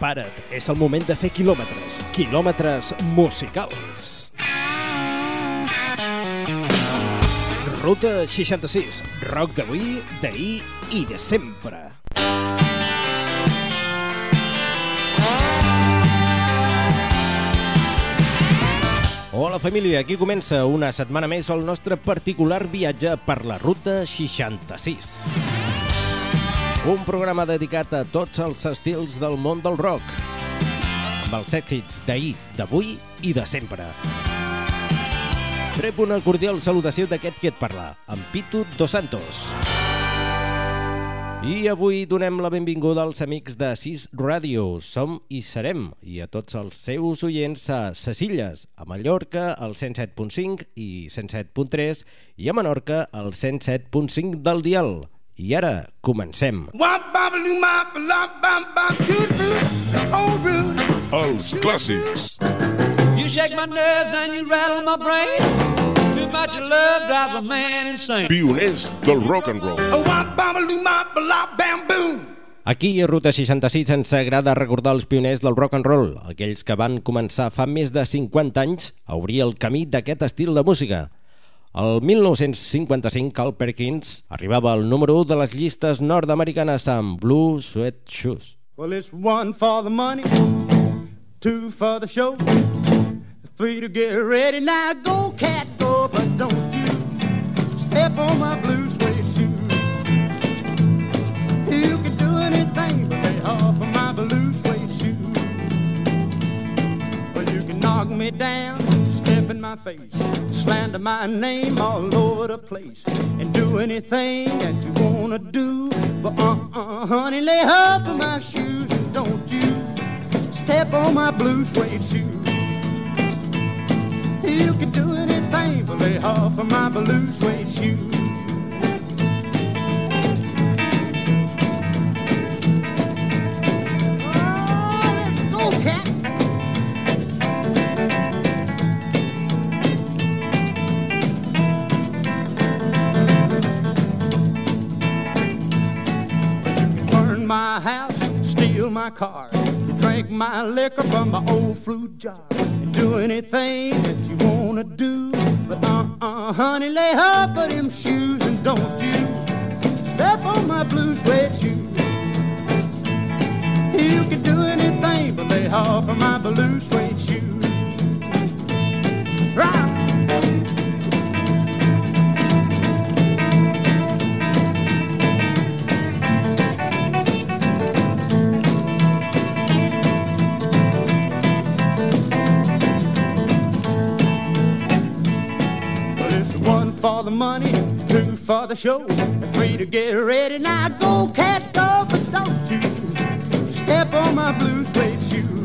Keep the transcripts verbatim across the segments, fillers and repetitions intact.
Prepara't, és el moment de fer quilòmetres, quilòmetres musicals. Ruta seixanta-sis, rock d'avui, d'ahir i de sempre. Hola família, aquí comença una setmana més el nostre particular viatge per la Ruta seixanta-sis. Un programa dedicat a tots els estils del món del rock, amb els èxits d'ahir, d'avui i de sempre. Rep una cordial salutació d'aquest qui et parla, en Pitu Dos Santos. I avui donem la benvinguda als amics de Sis Radio. Som i serem, i a tots els seus oients a Ses Illes, a Mallorca al cent set punt cinc i cent set punt tres i a Menorca al cent set punt cinc del dial. I ara, comencem. Els clàssics. You shake my nerves and you rattle my brain. Too much love drives a man insane. Pioners del rock and roll. Aquí a Ruta seixanta-sis ens agrada recordar els pioners del rock and roll, aquells que van començar fa més de cinquanta anys a obrir el camí d'aquest estil de música. El mil nou-cents cinquanta-cinc, Carl Perkins arribava al número u de les llistes nord-americanes amb Blue Suede Shoes. Well, it's one for the money, two for the show, three to get ready. Now go, cat, go, but don't you step on my blue suede shoes. You can do anything but lay off of my blue suede shoes. Well, you can knock me down, step in my face, slander my name all over the place, and do anything that you wanna do, but uh-uh, honey, lay off of my shoes, and don't you step on my blue suede shoes. You can do anything but lay off of my blue suede shoes. Oh, let's go, cat. My house, steal my car, drink my liquor from my old fruit jar, and do anything that you wanna do, but uh-uh, honey, lay off of them shoes, and don't you step on my blue suede shoes. You can do anything but lay off of my blue suede shoes. Right. For the money, two for the show, three to get ready. Now go, cat, go, but don't you step on my blue suede shoes.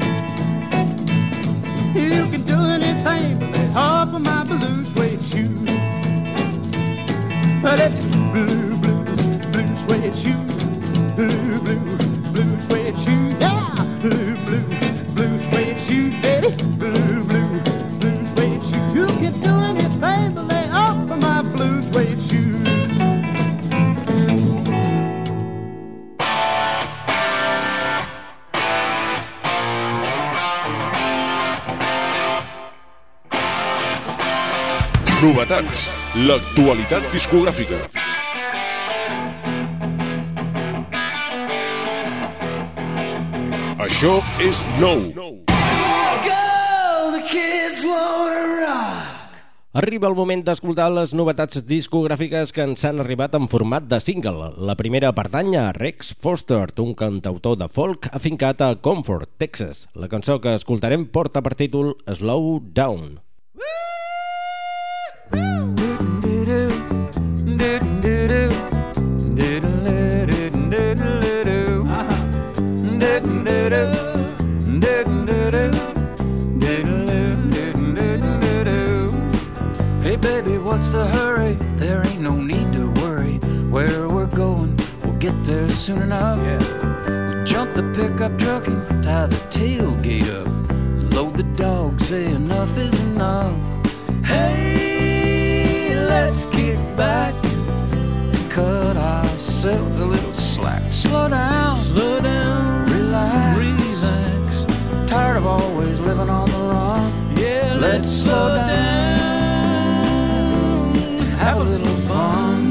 You can do anything but lay off of my blue suede shoes. Well, it's blue, blue, blue suede shoes, blue, blue, blue suede shoes, yeah, blue, blue, blue suede shoes, baby, blue, blue, blue suede shoes. You can do anything but lay off of my blue suede shoes. Novetats, l'actualitat discogràfica. Això és nou. Arriba el moment d'escoltar les novetats discogràfiques que ens han arribat en format de single. La primera pertany a Rex Foster, un cantautor de folk afincat a Comfort, Texas. La cançó que escoltarem porta per títol Slow Down. Hey baby, what's the hurry? There ain't no need to worry. Where we're going, we'll get there soon enough. We'll jump the pickup truck and tie the tailgate up. Load the dog, say enough is enough. Hey, let's kick back and cut ourselves a little slack. Slow down, slow down, relax, relax. a little fun.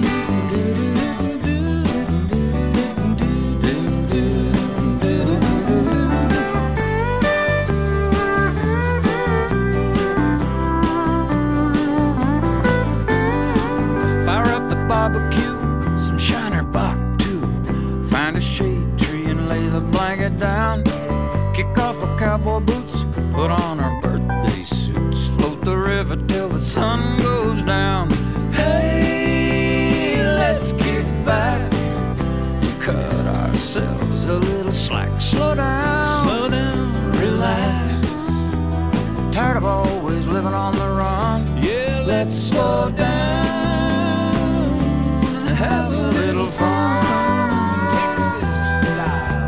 Fire up the barbecue, some Shiner Bock too. Find a shade tree and lay the blanket down. Kick off our cowboy boots, put on our birthday suits, float the river till the sun goes down. Hey, let's kick back and cut ourselves a little slack. Slow down, slow down, relax. Tired of always living on the run. Yeah, let's slow down and have a little fun. Texas style.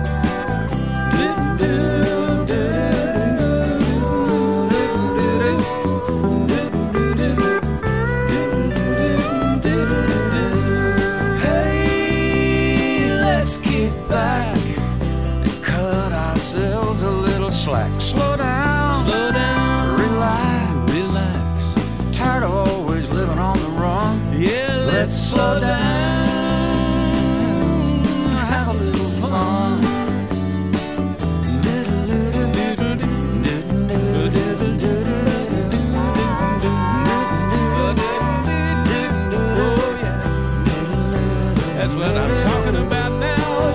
Hey, let's kick back and cut ourselves a little slack. Slow down, slow down, relax, relax. Tired of always living on the run. Yeah, let's slow down, have a little fun. That's what I'm talking about now.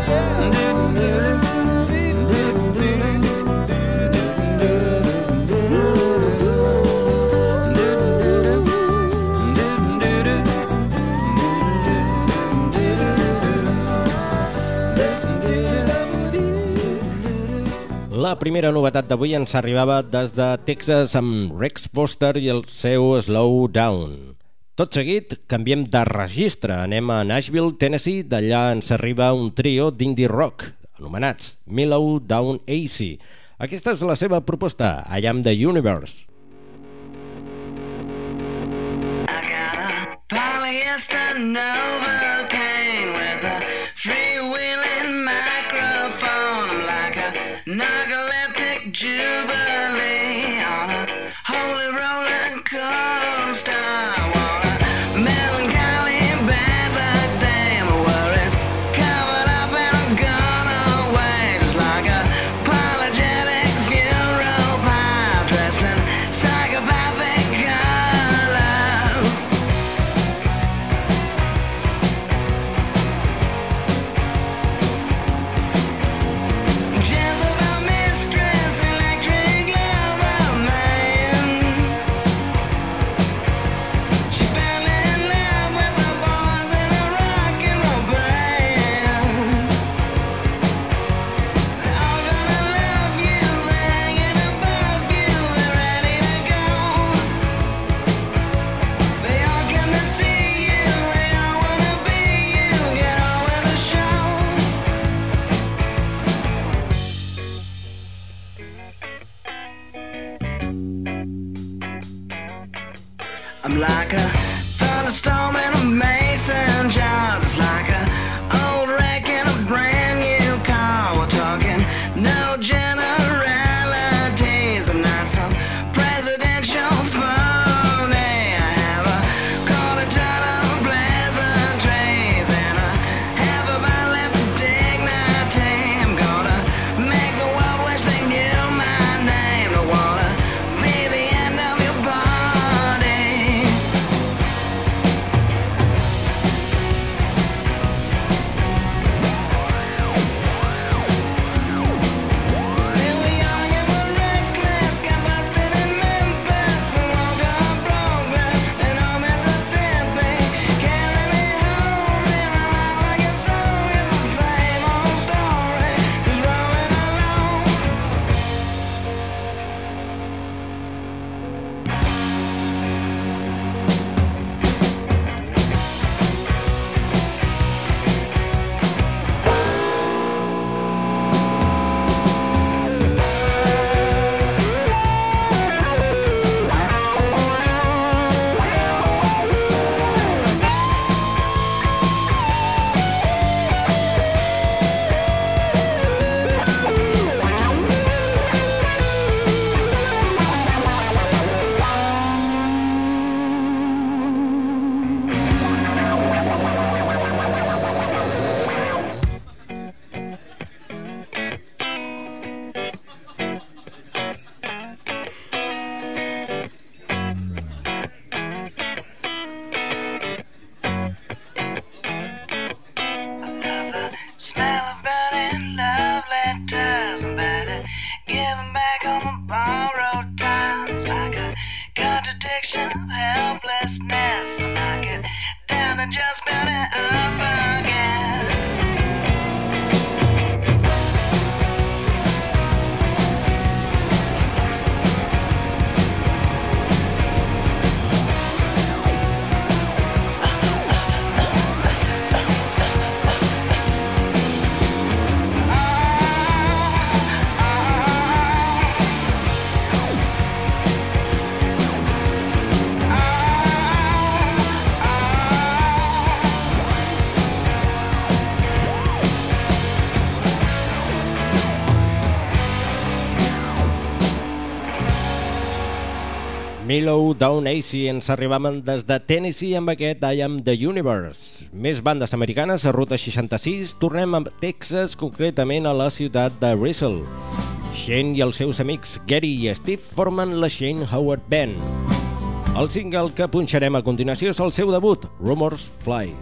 La primera novetat d'avui ens arribava des de Texas amb Rex Foster i el seu Slow Down. Tot seguit, canviem de registre. Anem a Nashville, Tennessee. D'allà ens arriba un trio d'indie rock, anomenats Mellow Down A C. Aquesta és la seva proposta, I Am the Universe. I got a polyester Novocaine with a freewheeling microphone. I'm like a narcoleptic jubilee on a holy roller coaster. I'm like a thunderstorm in a mason jar, just like a old wreck in a brand new car. We're talking no generalities. I'm not some presidential phony. I have a quarter ton of pleasantries and a half a bottle left of dignity. I'm gonna make the world wish they knew my name. I wanna be the end of your party. Milo Down Acy ens arribaven des de Tennessee amb aquest I Am The Universe. Més bandes americanes a Ruta seixanta-sis, tornem a Texas, concretament a la ciutat de Russell. Shane i els seus amics Gary i Steve formen la Shane Howard Band. El single que punxarem a continuació és el seu debut, Rumors Fly.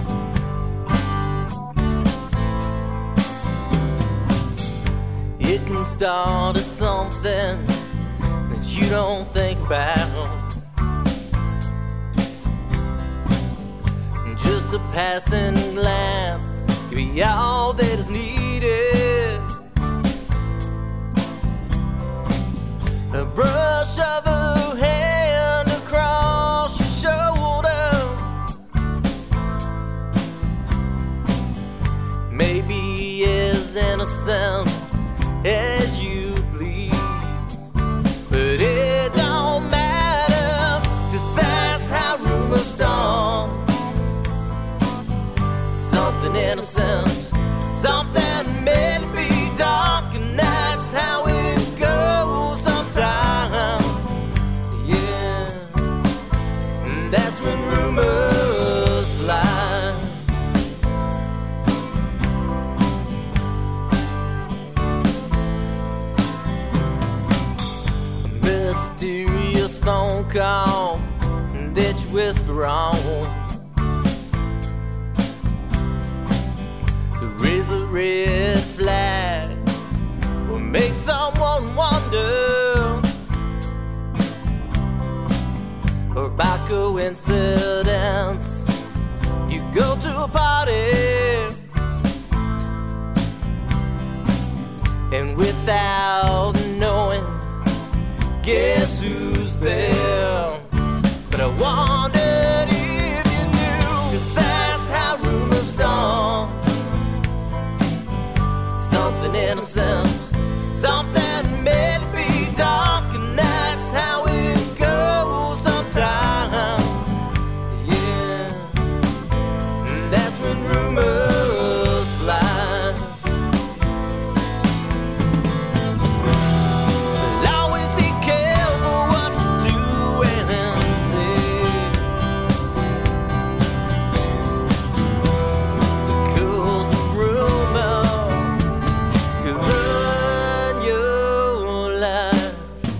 It can start as something that you don't think about, just a passing glance can be all that is needed. A brush of a hand across your shoulder, maybe as innocent as you please, but it don't matter, 'cause that's how rumors start. Something innocent, something meant to be dark, and that's how it goes sometimes. Yeah, and that's when rumors fly. A mysterious phone call that you whisper on, raise a red flag will make someone wonder, or by coincidence you go to a party and without knowing, guess who's there? But I wondered if you knew, 'cause that's how rumors start. Something innocent, something meant to be dark, and that's how it goes sometimes. Yeah, and that's when rumors fly. But always be careful what you do and say, because a rumor could run your life.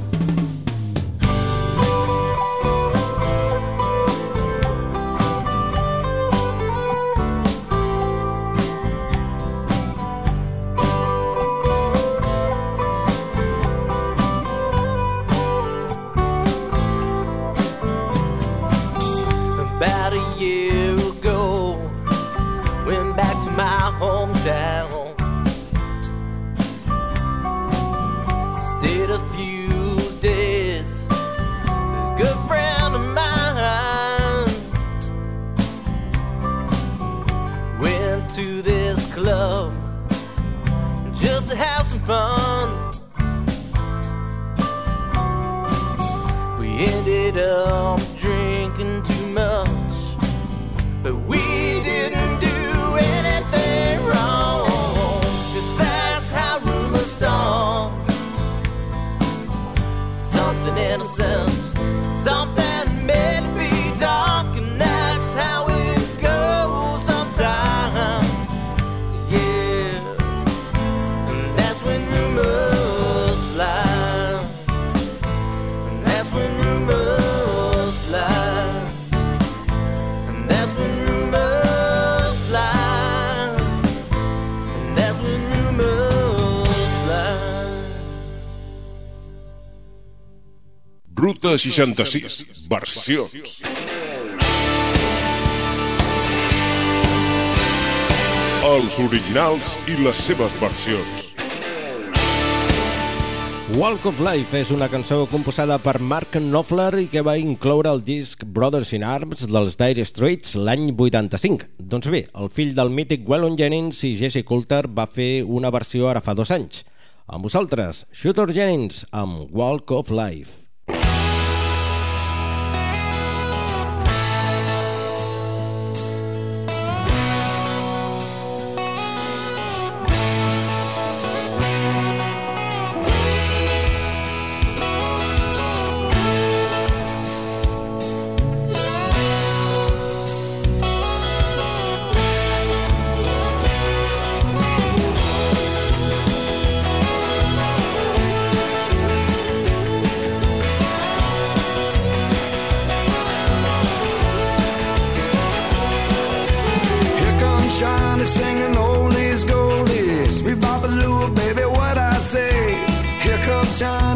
About a year ago, went back to my hometown, stayed a few days, a good friend of mine went to this club just to have some fun. We ended up drinking too much, but we didn't do anything wrong, 'cause that's how rumors start. Something innocent, something meant to be dark, and that's how it goes sometimes. Yeah, and that's when rumors fly. And that's when rumors fly. And that's when rumors fly. And that's when rumors fly. Ruta seixanta-sis, versions. Els originals i les seves versions. Walk of Life és una cançó composada per Mark Knopfler i que va incloure el disc Brothers in Arms dels Dire Straits l'any vuitanta-cinc. Doncs bé, el fill del mític Waylon Jennings i Jesse Coulter va fer una versió ara fa dos anys. Amb vosaltres, Shooter Jennings amb Walk of Life.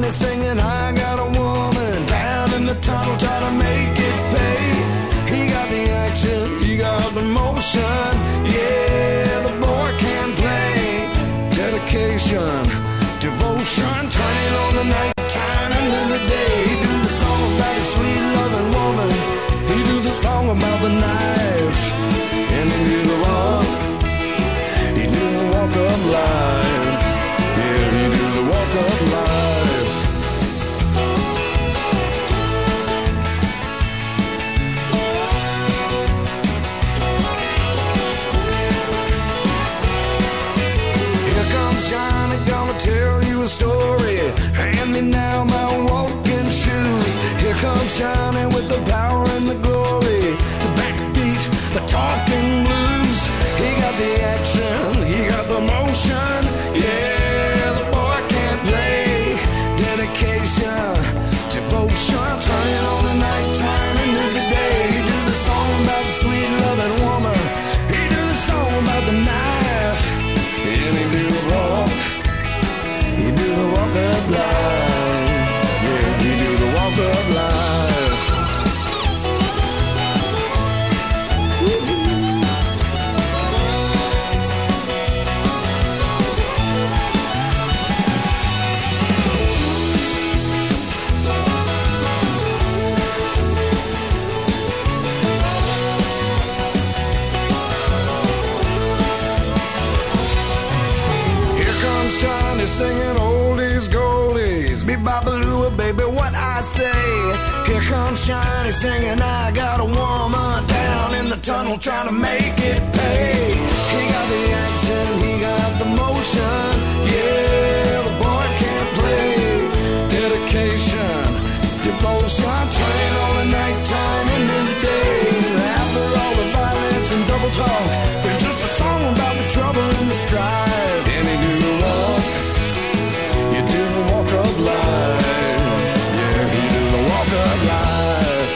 Johnny singing, I got a woman down in the tunnel trying to make it pay. He got the action, he got the motion. Yeah, the boy can play. Dedication, devotion, turning on the night time into the day. He do the song about a sweet loving woman. He do the song about the knife. And he do the walk. He do the walk of life. Yeah, he do the walk of life. Here comes Johnny, gonna tell you a story. Hand me now my walking shoes. Here comes Johnny with the power and the glory, the backbeat, the talking blues. He got the action, he got the motion. Yeah, the boy can't play. Dedication, devotion, turning on the nighttime into the day. He do the song about the sweet loving woman. He do the song about the knife. And he do the walk. He do the walk of life. Yeah, he do the walk of life. Singing oldies, goldies, be babaloo, baby, what I say. Here comes Johnny singing, I got a woman down in the tunnel trying to make it pay. He got the action, he got the motion. Yeah, the boy can't play. Dedication, devotion, turning on the nighttime into the day. After all the violence and double talk, there's just a song about the trouble and the strife. And he do the walk. You do the walk of life. Yeah, you do the walk of life.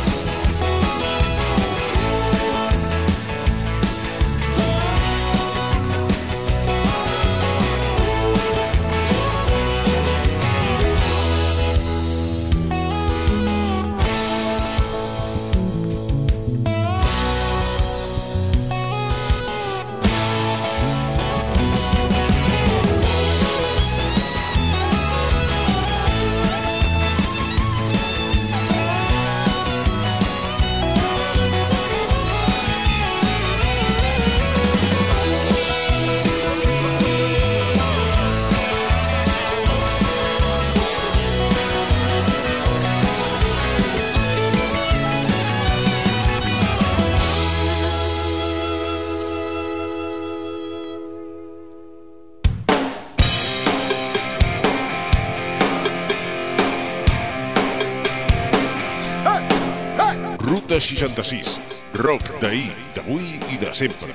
Ruta seixanta-sis, rock d'ahir, d'avui i de sempre.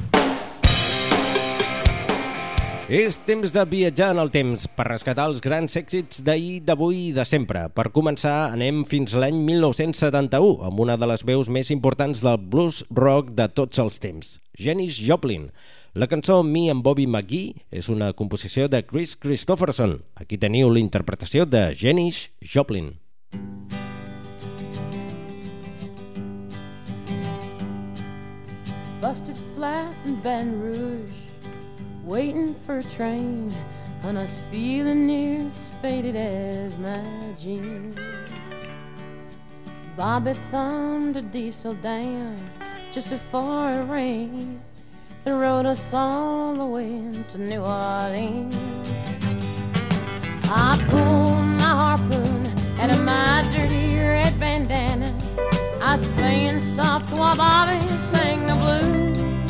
És temps de viatjar en el temps per rescatar els grans èxits d'ahir, d'avui i de sempre. Per començar, anem fins l'any mil nou-cents setanta-u, amb una de les veus més importants del blues rock de tots els temps, Janis Joplin. La cançó Me and Bobby McGee és una composició de Chris Christopherson. Aquí teniu la interpretació de Janis Joplin. Busted flat in Baton Rouge, waiting for a train, and I was feeling near as faded as my jeans. Bobby thumbed a diesel down just before it rained and rode us all the way to New Orleans. I pulled my harpoon out of my dirty red bandana. I was playing soft while Bobby sang the blues.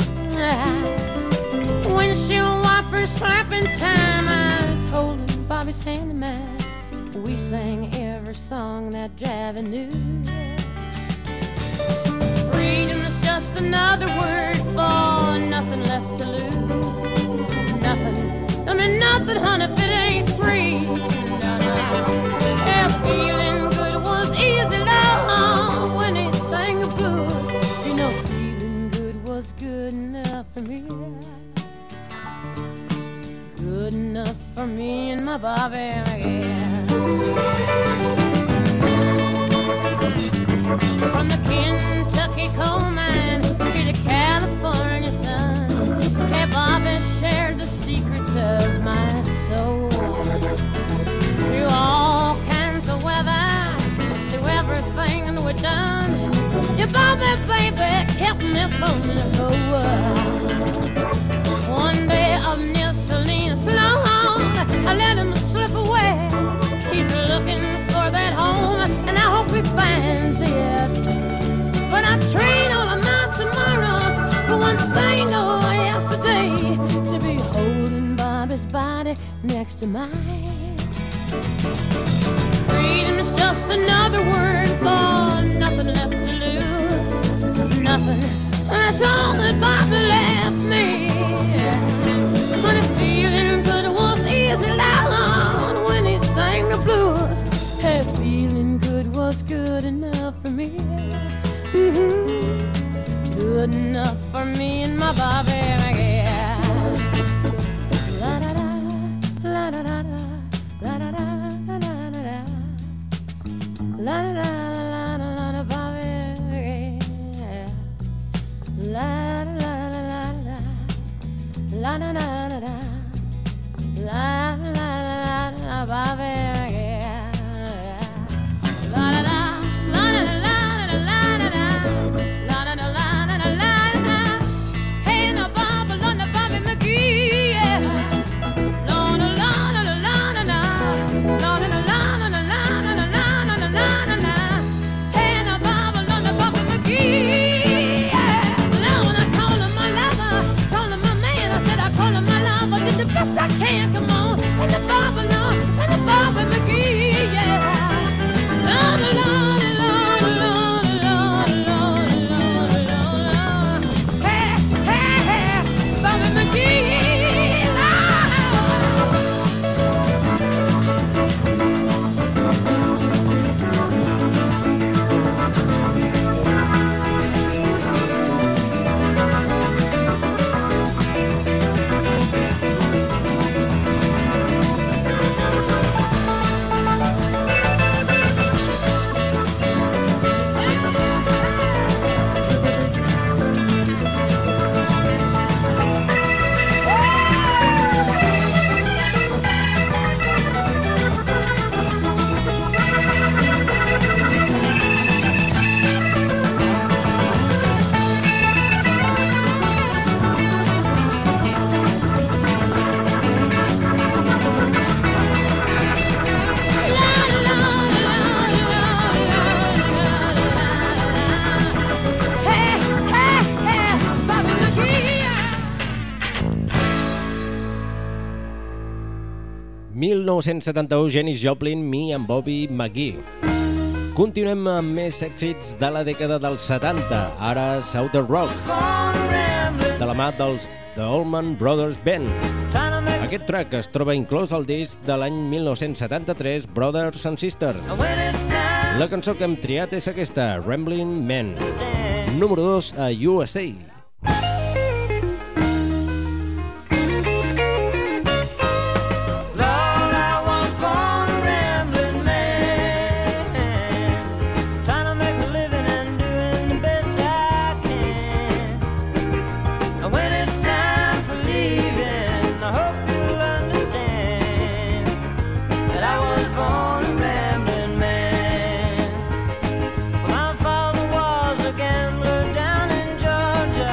Windshield wipers slapping time, I was holding Bobby's hand in mine. We sang every song that Javi knew. Freedom is just another word for nothing left to lose. Nothing, I mean nothing, honey, if it ain't free. No, no. Yeah, feeling good was easy, love, when he sang the blues. You know, feeling good was good enough for me. Good enough for me and my Bobby again. From the Kentucky coal mine to the California sun, hey, Bobby shared the secrets of my soul. Through all kinds of weather, through everything we've done, your Bobby, baby, kept me from the whole world. One day of Neil Salinas long, I let him slip away. He's looking for that home, and I hope he finds it. But I trade all of my tomorrows for one single yesterday, to be holding Bobby's body next to mine. Freedom is just another word for nothing left to lose. Nothing, that's all that Bobby left me. But if feeling good was easy down when he sang the blues, hey, feeling good was good enough for me. Mm-hmm. Good enough for me and my Bobby, yeah. La da da, la da da da, la da da da da da, la da da la da la da Bobby, yeah. La da la la la la, la da da da da, la la la la la Bobby, yeah. La da da, la da da la da la da da, la da da la da la la da. Hey, now Bobby, Lord, now Bobby McGee, yeah. La da la da la la da da, la da da la da la la da la la da la la da. Hey, now Bobby, Lord, now Bobby McGee, yeah. Now when I call him my lover, call him my man, I said I call him my lover, did the best I can, come on. And the Bobby, Lord, and the Bobby McGee, yeah. La la la la la la la la la la. Hey, hey, hey, Bobby McGee, la. mil nou-cents setanta-u, Janis Joplin, Me and Bobby McGee. Continuem amb més èxits de la dècada dels setanta, ara Southern Rock, de la mà dels The Allman Brothers Band. Aquest track es troba inclòs al disc de l'any mil nou-cents setanta-tres, Brothers and Sisters. La cançó que hem triat és aquesta, Ramblin' Man, número dos a U S A. My father was a gambler down in Georgia.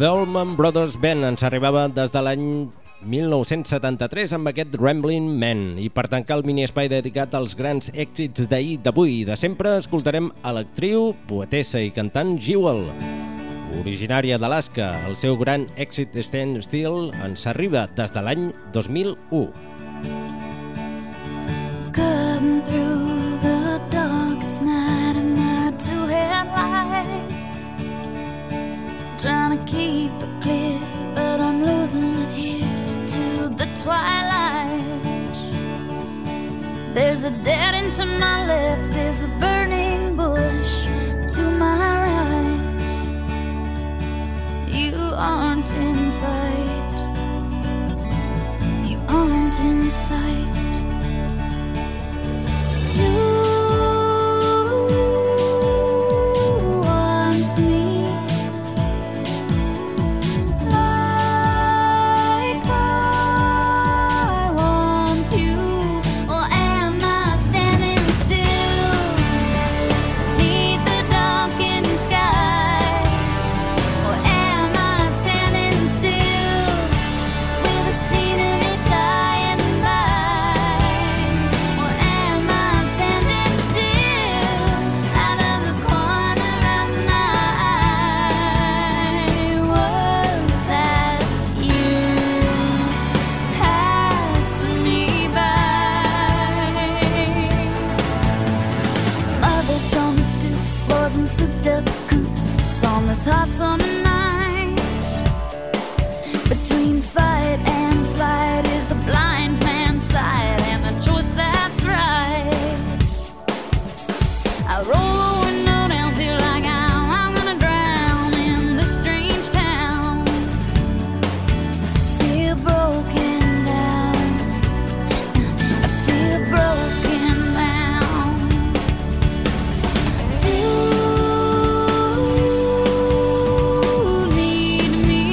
The Allman Brothers Band ens arribava des de l'any mil nou-cents setanta-tres amb aquest Ramblin' Man, i per tancar el mini-espai dedicat als grans èxits d'ahir, d'avui i de sempre, escoltarem a l'actriu, poetessa i cantant Jewel. Originària d'Alaska, el seu gran èxit Stand Still ens arriba des de l'any dos mil u. Cutting through the darkest night in my two headlights, trying to keep it clear, but I'm losing it here to the twilight. There's a dead end to my left, there's a burning bush to my right. You aren't in sight, you aren't in sight. You want me like I want you, or am I standing still beneath the darkened sky? Or am I standing still with the scenery flying by? Or am I standing still out of the corner of my eye? Was that you passing me by? Mothers on the stoop, boys in souped up coops on this hot summer night. Between fight and flight is the blind man's sight, and the choice that's right. I roll the window down, feel like I'm, I'm gonna drown in this strange town. Feel broken down, I feel broken down. Do you need me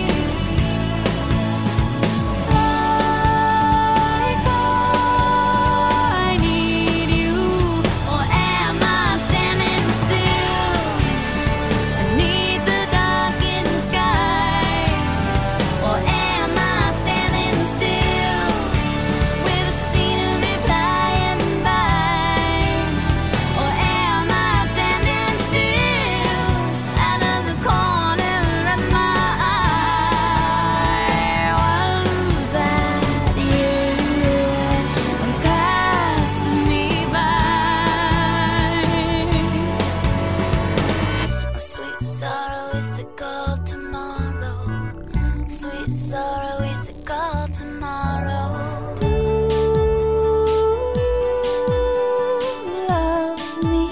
like I need you, or am I standing still beneath the darkened sky? Or am I standing still with the scenery flying by? Or am I standing still out of the corner of my eye? Was that you passing me by? A sweet sorrow is to call tomorrow. Sweet sorrow is to call tomorrow. Do you love me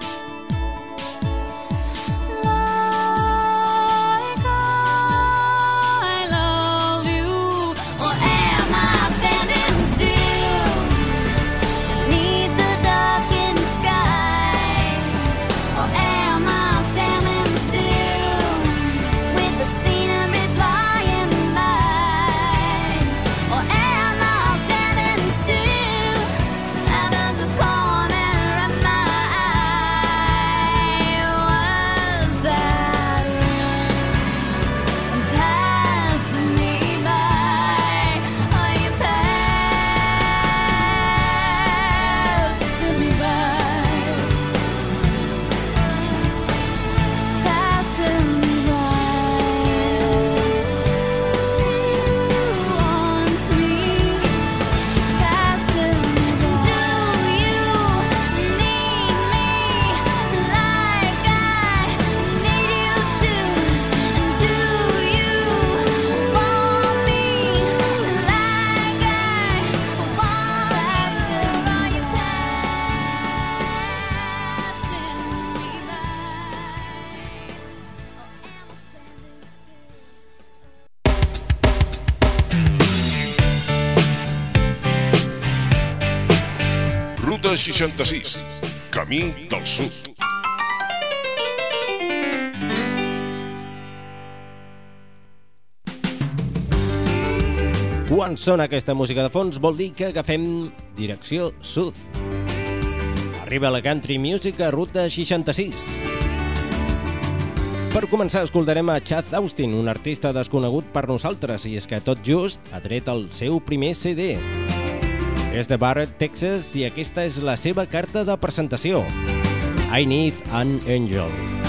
like I love you, or am I standing still beneath the darkened sky? Or am I standing still with the scenery flying by? Or am I standing still out of the corner of my eye? Was that passing me by? Are you passing me by? Passing me by. Want me passing me by. Do you need me like I need you to? And do you want me like I want you? Are you passing me by? Ruta seixanta-sis, camí del sud. Quan sona aquesta música de fons vol dir que agafem direcció sud. Arriba la country music a Ruta seixanta-sis. Per començar, escoltarem a Chad Austin, un artista desconegut per nosaltres, i és que tot just ha tret el seu primer C D. És de Barrett, Texas, i aquesta és la seva carta de presentació. I Need an Angel.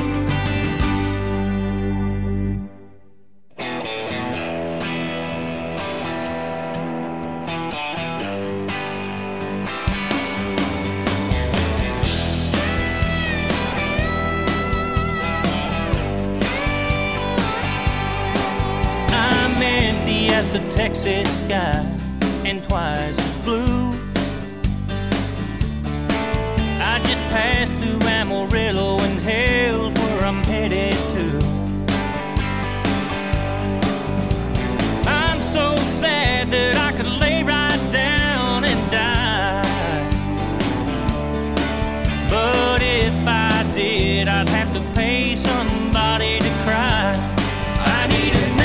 The Texas sky and twice as blue. I just passed through Amarillo and hell's where I'm headed to. I'm so sad that I could lay right down and die, but if I did, I'd have to pay somebody to cry. I need a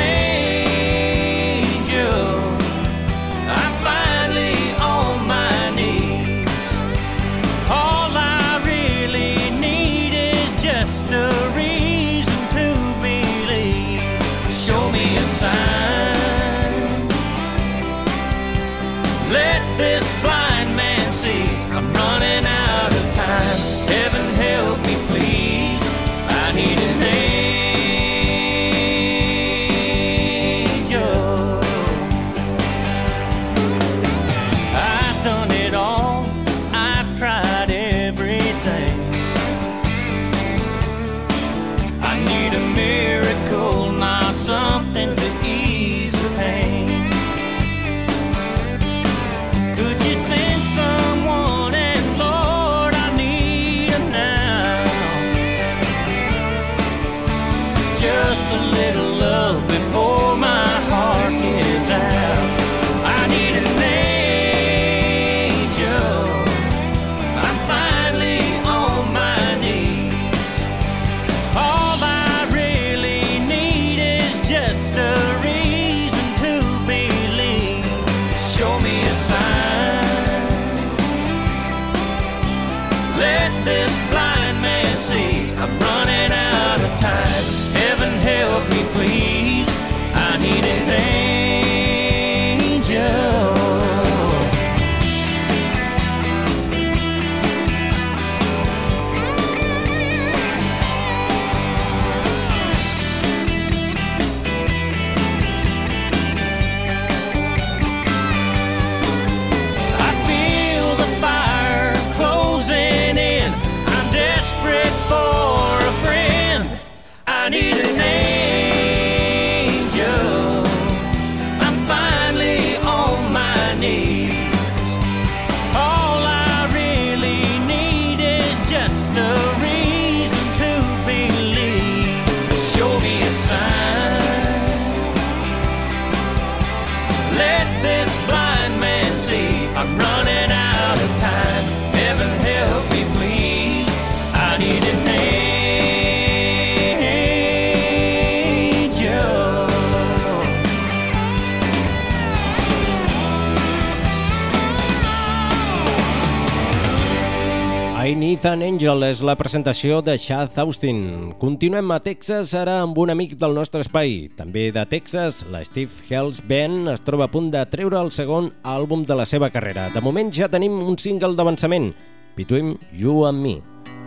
I Need an Angel és la presentació de Chad Austin. Continuem a Texas ara amb un amic del nostre espai. També de Texas, la Steve Hells Band es troba a punt de treure el segon àlbum de la seva carrera. De moment ja tenim un single d'avançament, Between You and Me.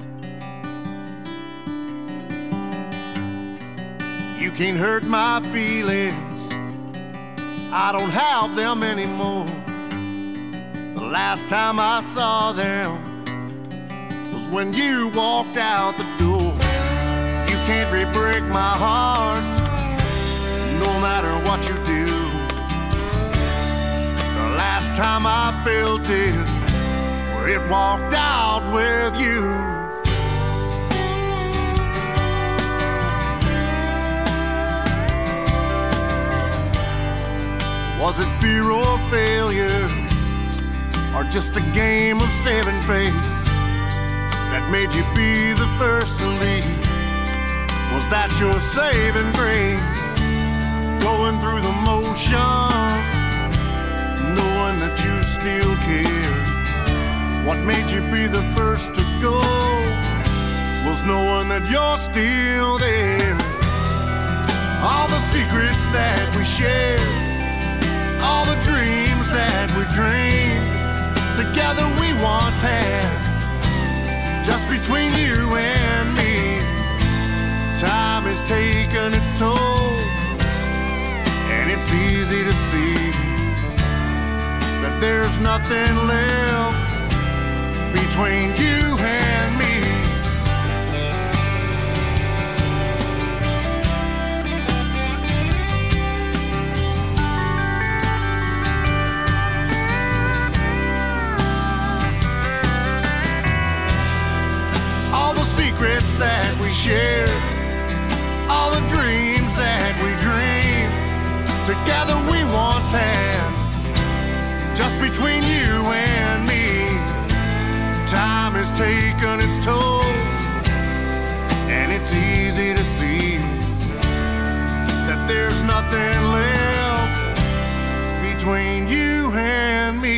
You can't hurt my feelings, I don't have them anymore. The last time I saw them was when you walked out the door. You can't re-break my heart, no matter what you do. The last time I felt it, where it walked out with you. Was it fear or failure, or just a game of seven fates that made you be the first to leave? Was that your saving grace? Going through the motions, knowing that you still care. What made you be the first to go? Was just knowing that you're still there. All the secrets that we share, all the dreams that we dreamed, together we once had, just between you and me. Time has taken its toll, and it's easy to see that there's nothing left between you and me. All the secrets that we share, all the dreams that we dreamed, together we once had, just between you and me. Time has taken its toll, and it's easy to see that there's nothing left between you and me.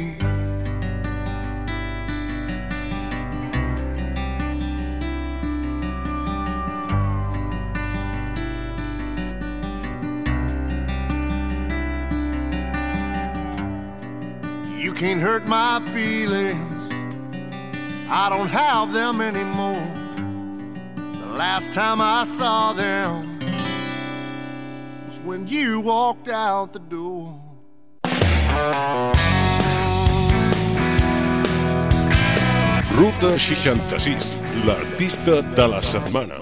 You can't hurt my feelings, I don't have them anymore. The last time I saw them was when you walked out the door. Ruta seixanta-sis, l'artista de la setmana.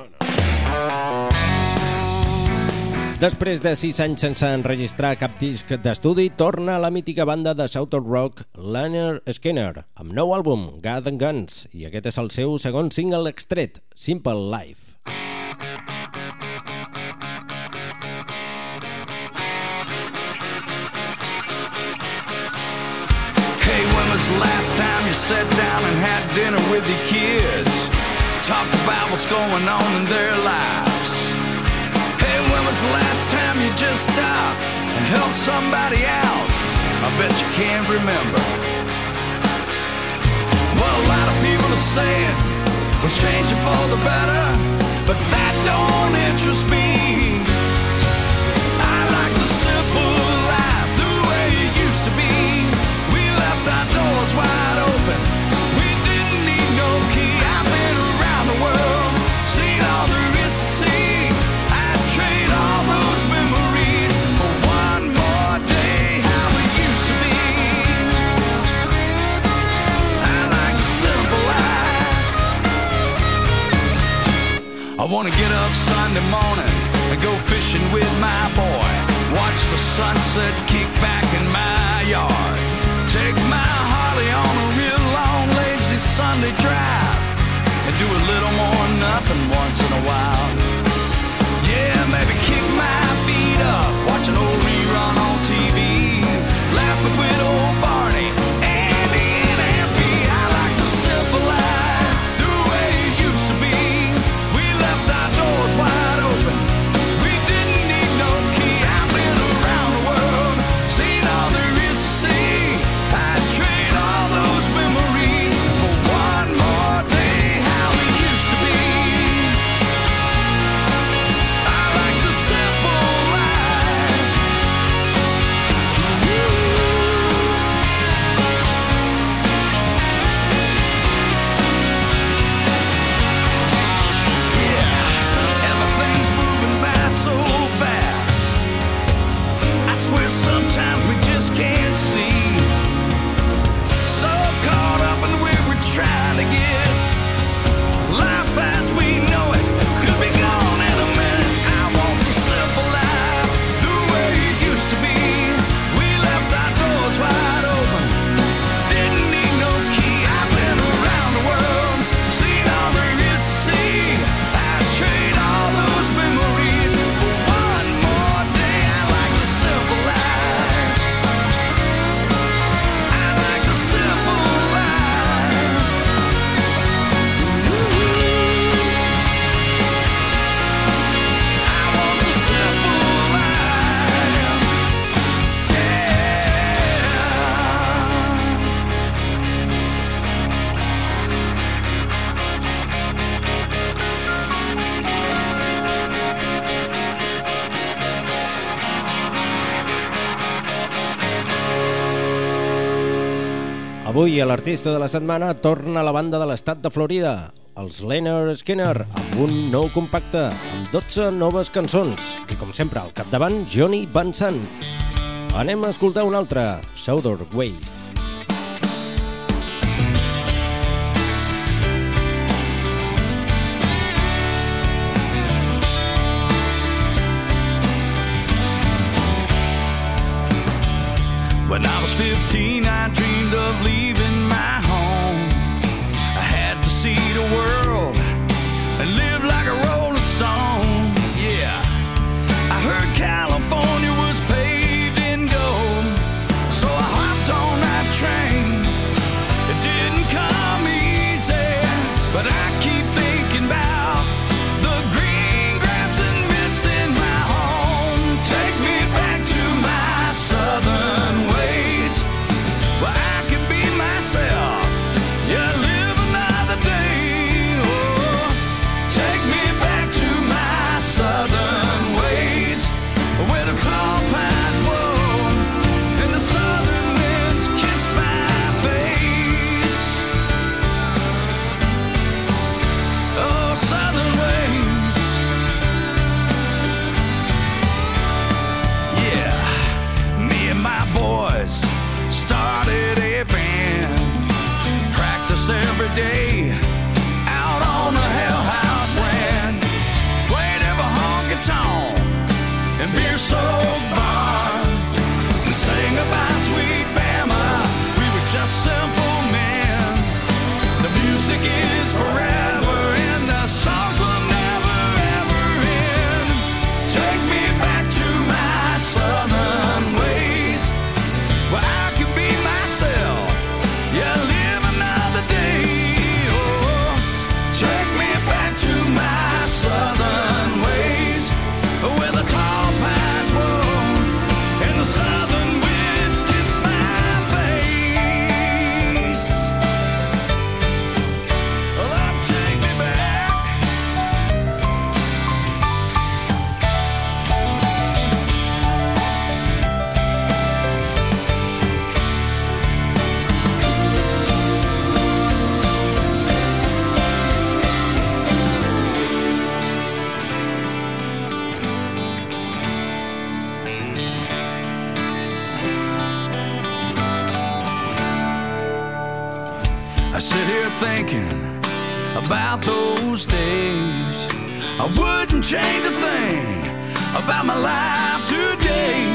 Després de sis anys sense enregistrar cap disc d'estudi, torna la mítica banda de Southern Rock Lynyrd Skynyrd amb nou àlbum, God and Guns, i aquest és el seu segon single extret, Simple Life. Hey, when was the last time you sat down and had dinner with your kids? Talked about what's going on in their lives. When was the last time you just stopped and helped somebody out? I bet you can't remember. Well, a lot of people are saying we're changing for the better, but that don't interest me. I like the simple life, the way it used to be. We left our doors wide open, we didn't need no key. I've been around the world, seen all there is to see. Trade all those memories for one more day, how it used to be. I like a simple life. I wanna get up Sunday morning and go fishing with my boy. Watch the sunset kick back in my yard. Take my Harley on a real long lazy Sunday drive and do a little more nothing once in a while. Yeah, maybe kick my feet up, watch an old rerun on T V, laughing with old Barney, Andy and Aunt B. I like the simple life, the way it used to be. We left our doors wide open, we didn't need no key. I've been around the world, seen all there is to see. I'd trade all those memories for one more day, how it used to be. Avui a l'artista de la setmana torna a la banda de l'estat de Florida, els Lynyrd Skynyrd, amb un nou compacte, amb dotze noves cançons, i com sempre al capdavant Johnny Van Sant. Anem a escoltar un altre, Southern Ways. When I was fifteen, I dreamed of leaving my home. I had to see the world and live like a rolling stone. Yeah, I heard California was paved in gold, so I hopped on that train. It didn't come easy, but I keep thinking about the green grass and missing my home. Take me back to my southern way. Yeah, live another day. Oh, take me back to my southern ways, where the tall pines blow and the southern winds kiss my face. Oh, southern ways. Yeah, me and my boys started a band, practice every day out on the Hell House land, played every honky tonk and beer soaked bar, and sang about sweet Bama. We were just simple men. The music is forever and the songs will never ever end. Take me back to my southern ways, where I could be myself. Yeah, live another day. Oh, take me back to my southern ways, where the tall pines blow and the southern winds kiss my face. Love, take me back. I sit here thinking about those days. I wouldn't change a thing about my life today.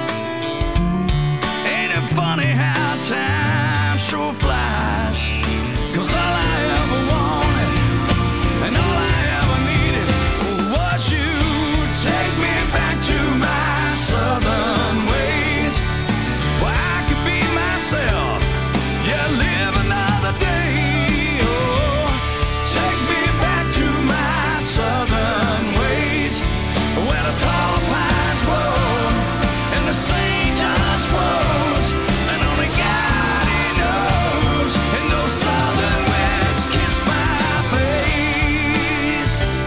Ain't it funny how time sure flies? 'Cause all I ever wanted and all I ever needed was you. Take me back to my southern ways, where I could be myself. Yeah, live another day. Oh, take me back to my southern ways, where the tall pines blow and the Saint John's flows, and only God he knows, and those southern winds kiss my face.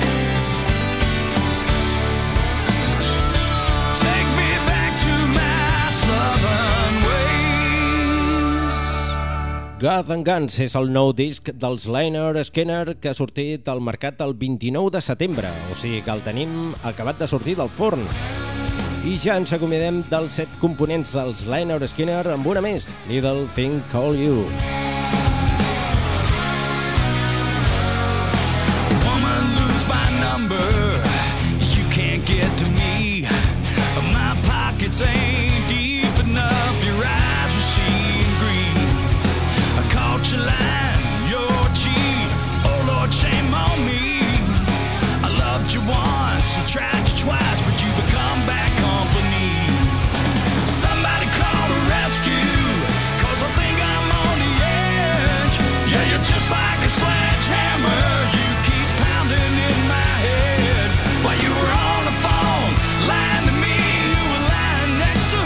Take me back to my southern ways. God and Guns és el nou disc dels Lynyrd Skynyrd que ha sortit al mercat el vint-i-nou de setembre, o sigui que el tenim acabat de sortir del forn. I ja ens acomiadem dels set components dels Lynyrd Skynyrd amb una més, Little Thing Called You. Woman, lose my number. You can't get to me. My pockets ain't deep enough. Your eyes are seeing green. I caught you lying, you're cheap. Oh Lord, shame on me. I loved you once, I tried you twice, but you become bad company. Somebody call the rescue, 'cause I think I'm on the edge. Yeah, you're just like a sledgehammer. You keep pounding in my head. While you were on the phone, lying to me, you were lying next to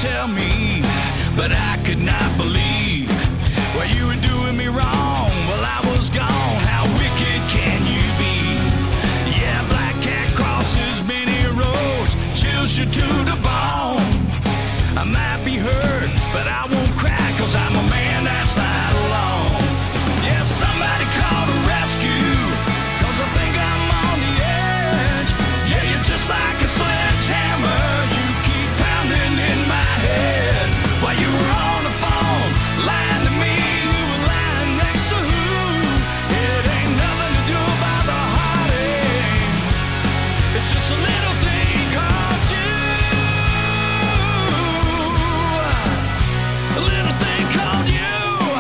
tell me, but I could not believe. Well, you were doing me wrong while I was gone. How wicked can you be? Yeah, black cat crosses many roads, chills you to the bone. I might be hurt, but I won't cry, cause I'm a man that's not alone. Yeah, somebody call the rescue, cause I think I'm on the edge. Yeah, you're just like a sledgehammer, you keep pounding in my head. While you were on the phone, lying to me, we were lying next to who? It ain't nothing to do about the heartache. It's just a little thing called you. A little thing called you.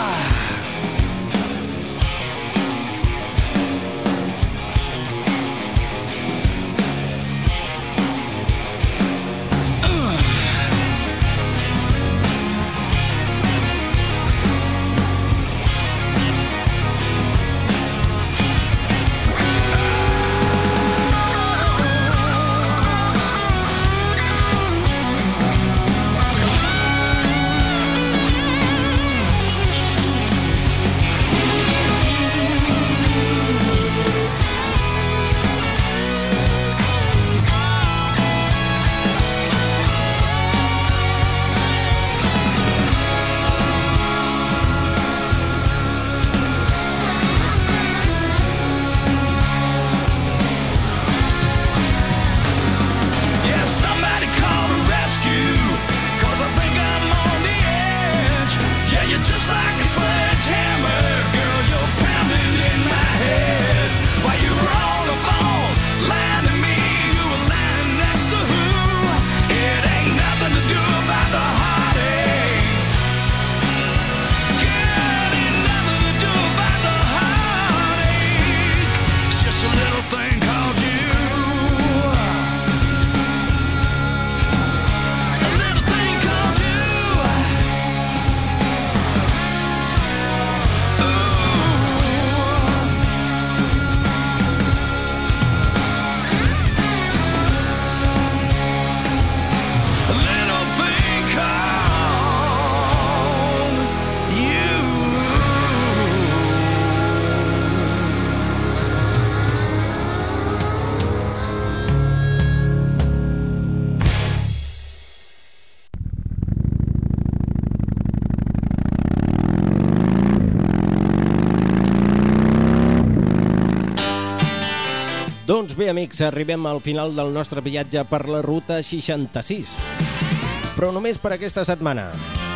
Doncs bé, amics, arribem al final del nostre viatge per la ruta seixanta-sis. Però només per aquesta setmana.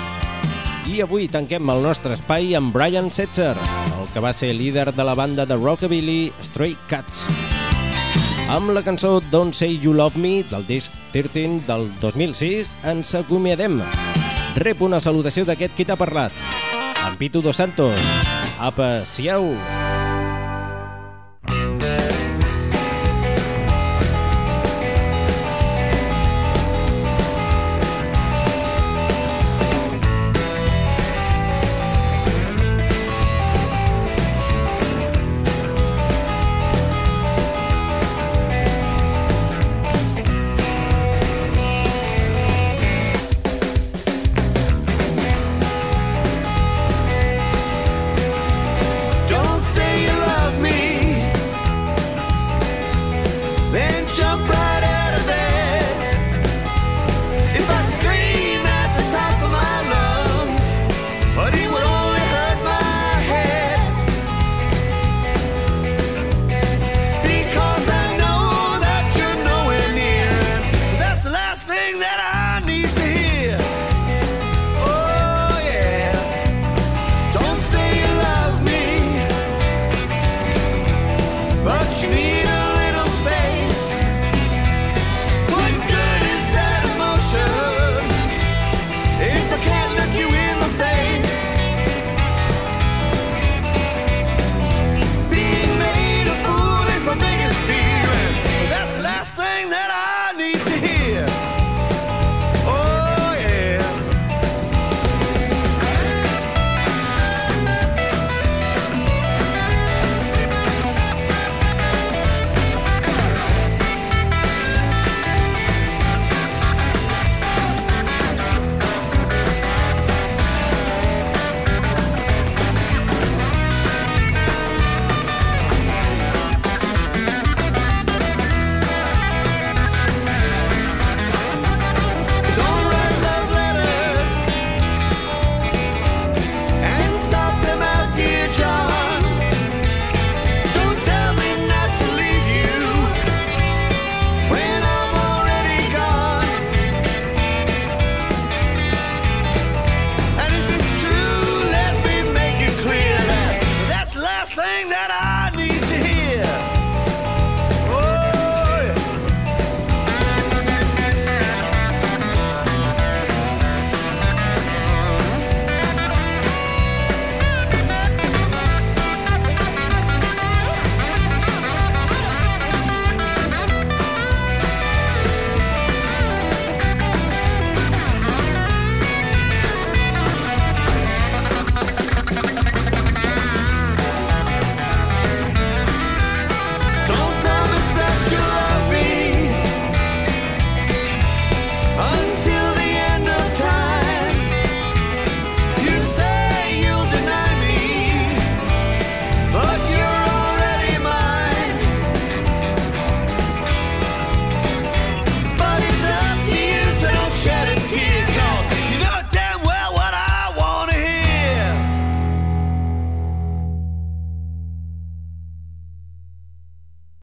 I avui tanquem el nostre espai amb Brian Setzer, el que va ser líder de la banda de rockabilly Stray Cats. Amb la cançó Don't Say You Love Me, del disc tretze del dos mil sis, ens acomiadem. Rep una salutació d'aquest qui t'ha parlat, en Pitu Dos Santos. Apa, siau!